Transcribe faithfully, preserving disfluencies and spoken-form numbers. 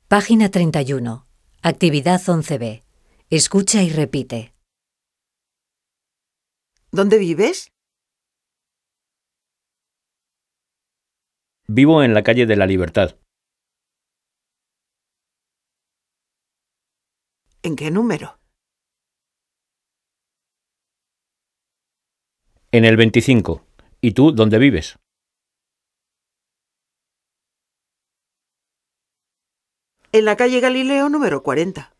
Página treinta y uno. Actividad once B. Escucha y repite. ¿Dónde vives? Vivo en la calle de la Libertad. ¿En qué número? En el veinticinco. ¿Y tú dónde vives? En la calle Galileo número cuarenta.